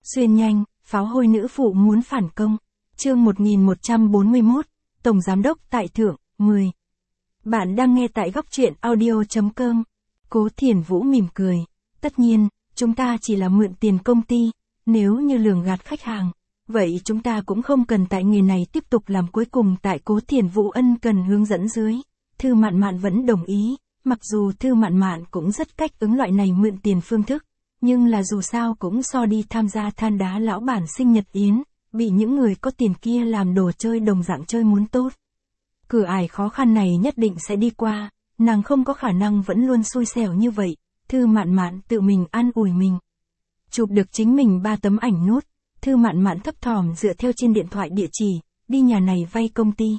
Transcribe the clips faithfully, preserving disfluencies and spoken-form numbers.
Xuyên nhanh, pháo hôi nữ phụ muốn phản công. Chương một nghìn một trăm bốn mươi mốt, Tổng Giám đốc tại Thượng, mười. Bạn đang nghe tại góc truyện audio chấm com. Cố Thiển Vũ mỉm cười. Tất nhiên, chúng ta chỉ là mượn tiền công ty, nếu như lường gạt khách hàng, vậy chúng ta cũng không cần tại nghề này tiếp tục làm. Cuối cùng tại Cố Thiển Vũ ân cần hướng dẫn dưới, Thư Mạn Mạn vẫn đồng ý, mặc dù Thư Mạn Mạn cũng rất cách ứng loại này mượn tiền phương thức, nhưng là dù sao cũng so đi tham gia than đá lão bản sinh nhật yến, bị những người có tiền kia làm đồ chơi đồng dạng chơi muốn tốt. Cửa ải khó khăn này nhất định sẽ đi qua, nàng không có khả năng vẫn luôn xui xẻo như vậy, Thư Mạn Mạn tự mình an ủi mình. Chụp được chính mình ba tấm ảnh nốt, Thư Mạn Mạn thấp thỏm dựa theo trên điện thoại địa chỉ, đi nhà này vay công ty.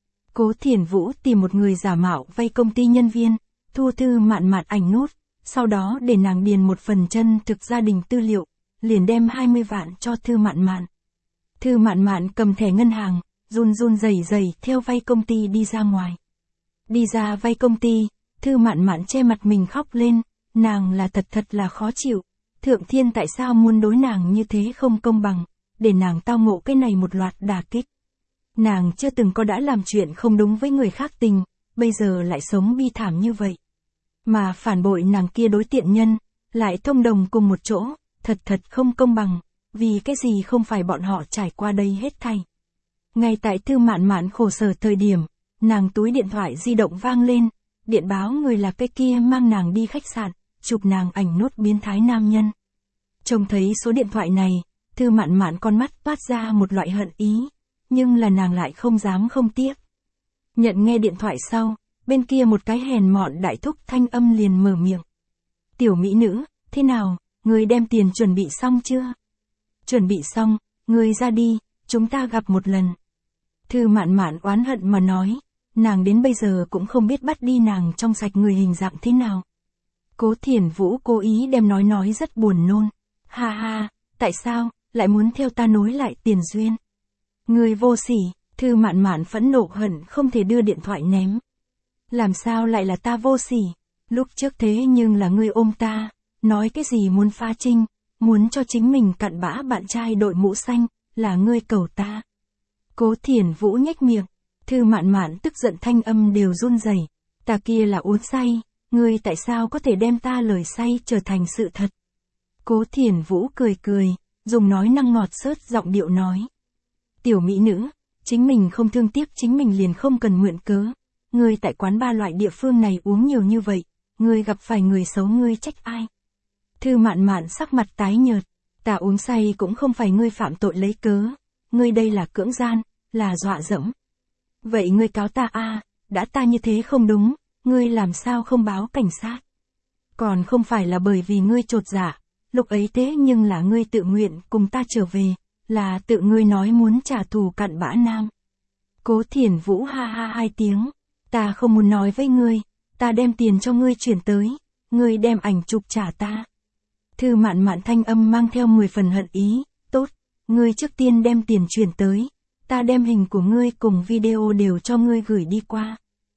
Cố Thiển Vũ tìm một người giả mạo vay công ty nhân viên, thu Thư Mạn Mạn ảnh nốt, sau đó để nàng điền một phần chân thực gia đình tư liệu, liền đem hai mươi vạn cho Thư Mạn Mạn. Thư Mạn Mạn cầm thẻ ngân hàng, run run rẩy rẩy theo vay công ty đi ra ngoài. Đi ra vay công ty, Thư Mạn Mạn che mặt mình khóc lên, nàng là thật thật là khó chịu. Thượng thiên tại sao muốn đối nàng như thế không công bằng, để nàng tao ngộ cái này một loạt đả kích. Nàng chưa từng có đã làm chuyện không đúng với người khác tình, bây giờ lại sống bi thảm như vậy. Mà phản bội nàng kia đối tiện nhân, lại thông đồng cùng một chỗ, thật thật không công bằng, vì cái gì không phải bọn họ trải qua đây hết thảy. Ngay tại Thư Mạn Mạn khổ sở thời điểm, nàng túi điện thoại di động vang lên, điện báo người là cái kia mang nàng đi khách sạn, chụp nàng ảnh nốt biến thái nam nhân. Trông thấy số điện thoại này, Thư Mạn Mạn con mắt toát ra một loại hận ý, nhưng là nàng lại không dám không tiếc. Nhận nghe điện thoại sau, bên kia một cái hèn mọn đại thúc thanh âm liền mở miệng. Tiểu mỹ nữ, thế nào, người đem tiền chuẩn bị xong chưa? Chuẩn bị xong, người ra đi, chúng ta gặp một lần. Thư Mạn Mạn oán hận mà nói, nàng đến bây giờ cũng không biết bắt đi nàng trong sạch người hình dạng thế nào. Cố Thiển Vũ cố ý đem nói nói rất buồn nôn. Ha ha, tại sao, lại muốn theo ta nối lại tiền duyên? Người vô sỉ, Thư Mạn Mạn phẫn nộ hận không thể đưa điện thoại ném. Làm sao lại là ta vô sỉ? Lúc trước thế nhưng là ngươi ôm ta, nói cái gì muốn phá trinh, muốn cho chính mình cặn bã bạn trai đội mũ xanh, là ngươi cầu ta. Cố Thiển Vũ nhếch miệng, Thư Mạn Mạn tức giận thanh âm đều run rẩy. Ta kia là uống say, ngươi tại sao có thể đem ta lời say trở thành sự thật? Cố Thiển Vũ cười cười, dùng nói năng ngọt xớt giọng điệu nói. Tiểu mỹ nữ, chính mình không thương tiếc chính mình liền không cần mượn cớ. Ngươi tại quán ba loại địa phương này uống nhiều như vậy, ngươi gặp phải người xấu ngươi trách ai? Thư Mạn Mạn sắc mặt tái nhợt, ta uống say cũng không phải ngươi phạm tội lấy cớ, ngươi đây là cưỡng gian, là dọa dẫm. Vậy ngươi cáo ta a, đã ta như thế không đúng, ngươi làm sao không báo cảnh sát? Còn không phải là bởi vì ngươi chột dạ, lúc ấy thế nhưng là ngươi tự nguyện cùng ta trở về, là tự ngươi nói muốn trả thù cặn bã nam. Cố Thiển Vũ ha ha hai tiếng, ta không muốn nói với ngươi, ta đem tiền cho ngươi chuyển tới, ngươi đem ảnh chụp trả ta. Thư Mạn Mạn thanh âm mang theo mười phần hận ý, tốt, ngươi trước tiên đem tiền chuyển tới, ta đem hình của ngươi cùng video đều cho ngươi gửi đi qua.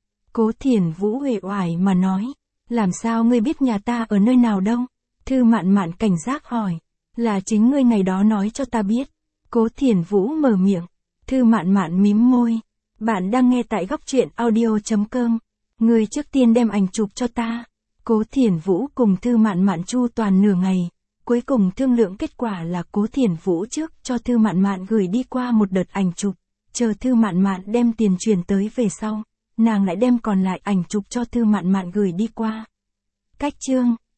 Cố Thiển Vũ uể oải mà nói, làm sao ngươi biết nhà ta ở nơi nào đâu? Thư Mạn Mạn cảnh giác hỏi, là chính ngươi ngày đó nói cho ta biết. Cố Thiển Vũ mở miệng, Thư Mạn Mạn mím môi, bạn đang nghe tại góc truyện audio chấm com, ngươi trước tiên đem ảnh chụp cho ta. Cố Thiển Vũ cùng Thư Mạn Mạn chu toàn nửa ngày, cuối cùng thương lượng kết quả là Cố Thiển Vũ trước cho Thư Mạn Mạn gửi đi qua một đợt ảnh chụp, chờ Thư Mạn Mạn đem tiền chuyển tới về sau, nàng lại đem còn lại ảnh chụp cho Thư Mạn Mạn gửi đi qua. Cách chương